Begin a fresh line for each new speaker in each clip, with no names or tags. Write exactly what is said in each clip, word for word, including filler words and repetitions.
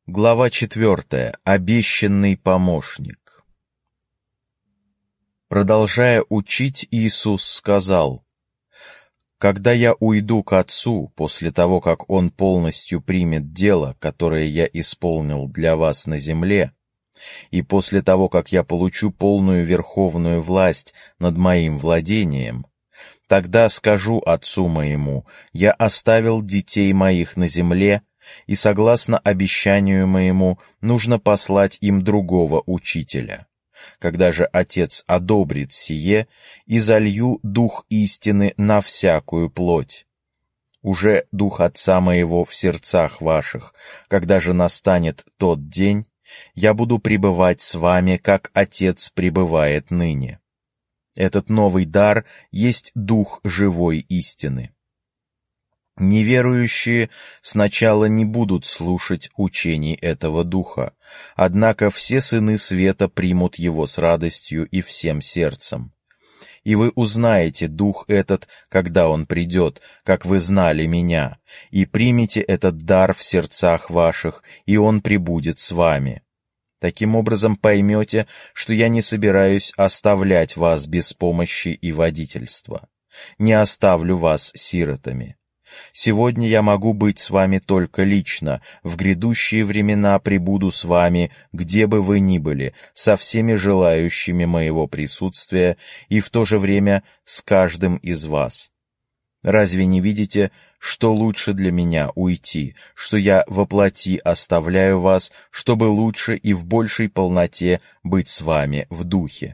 Глава четвертая. Обещанный помощник. Продолжая учить, Иисус сказал: «Когда я уйду к Отцу, после того, как Он полностью примет дело, которое я исполнил для вас на земле, и после того, как я получу полную верховную власть над моим владением, тогда скажу Отцу моему: я оставил детей моих на земле, и, согласно обещанию моему, нужно послать им другого учителя. Когда же Отец одобрит сие, и залью Дух истины на всякую плоть. Уже Дух Отца моего в сердцах ваших. Когда же настанет тот день, я буду пребывать с вами, как Отец пребывает ныне. Этот новый дар есть Дух живой истины. Неверующие сначала не будут слушать учений этого Духа, однако все сыны света примут его с радостью и всем сердцем. И вы узнаете Дух этот, когда Он придет, как вы знали Меня, и примете этот дар в сердцах ваших, и Он пребудет с вами. Таким образом поймете, что я не собираюсь оставлять вас без помощи и водительства. Не оставлю вас сиротами. Сегодня я могу быть с вами только лично, в грядущие времена пребуду с вами, где бы вы ни были, со всеми желающими моего присутствия и в то же время с каждым из вас. Разве не видите, что лучше для меня уйти, что я воплоти оставляю вас, чтобы лучше и в большей полноте быть с вами в духе?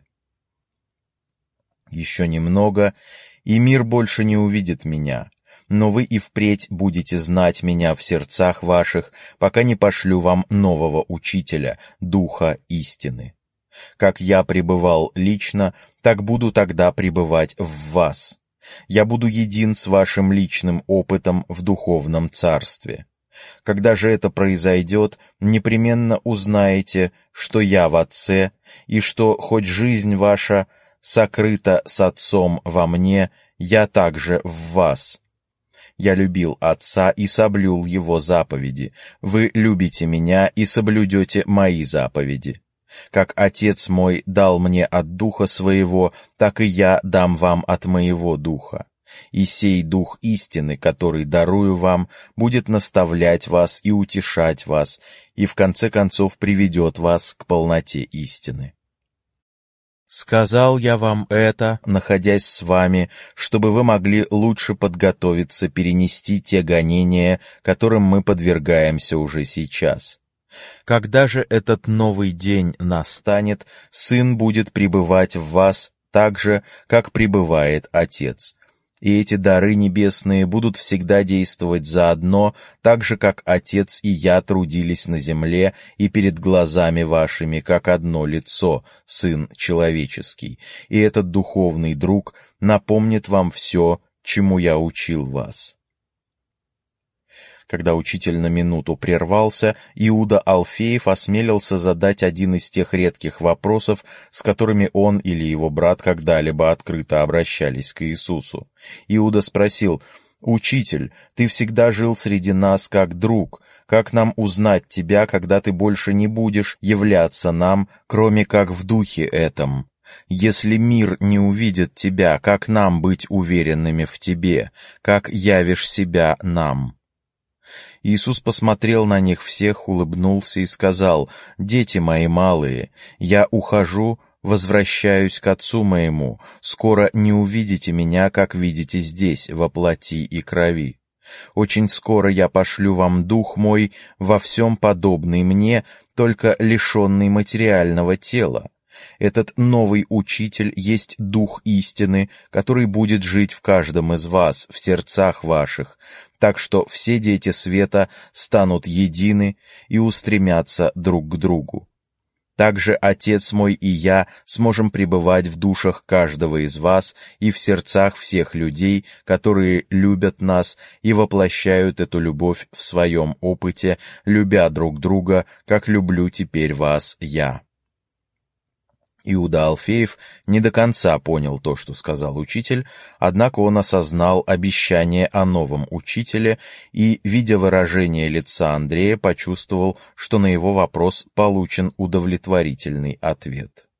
Еще немного, и мир больше не увидит меня, но вы и впредь будете знать меня в сердцах ваших, пока не пошлю вам нового учителя, Духа истины. Как я пребывал лично, так буду тогда пребывать в вас. Я буду един с вашим личным опытом в духовном царстве. Когда же это произойдет, непременно узнаете, что я в Отце, и что хоть жизнь ваша сокрыта с Отцом во мне, я также в вас. Я любил Отца и соблюл Его заповеди. Вы любите Меня и соблюдете Мои заповеди. Как Отец мой дал мне от Духа Своего, так и я дам вам от Моего Духа. И сей Дух истины, который дарую вам, будет наставлять вас и утешать вас, и в конце концов приведет вас к полноте истины. Сказал я вам это, находясь с вами, чтобы вы могли лучше подготовиться перенести те гонения, которым мы подвергаемся уже сейчас. Когда же этот новый день настанет, Сын будет пребывать в вас так же, как пребывает Отец. И эти дары небесные будут всегда действовать заодно, так же, как Отец и я трудились на земле и перед глазами вашими, как одно лицо, Сын человеческий. И этот духовный друг напомнит вам все, чему я учил вас». Когда учитель на минуту прервался, Иуда Алфеев осмелился задать один из тех редких вопросов, с которыми он или его брат когда-либо открыто обращались к Иисусу. Иуда спросил: «Учитель, ты всегда жил среди нас как друг. Как нам узнать тебя, когда ты больше не будешь являться нам, кроме как в духе этом? Если мир не увидит тебя, как нам быть уверенными в тебе? Как явишь себя нам?» Иисус посмотрел на них всех, улыбнулся и сказал: «Дети мои малые, я ухожу, возвращаюсь к Отцу моему. Скоро не увидите меня, как видите здесь, во плоти и крови. Очень скоро я пошлю вам Дух мой, во всем подобный мне, только лишенный материального тела. Этот новый учитель есть Дух истины, который будет жить в каждом из вас, в сердцах ваших, так что все дети света станут едины и устремятся друг к другу. Также Отец мой и я сможем пребывать в душах каждого из вас и в сердцах всех людей, которые любят нас и воплощают эту любовь в своем опыте, любя друг друга, как люблю теперь вас я». Иуда Алфеев не до конца понял то, что сказал учитель, однако он осознал обещание о новом учителе и, видя выражение лица Андрея, почувствовал, что на его вопрос получен удовлетворительный ответ.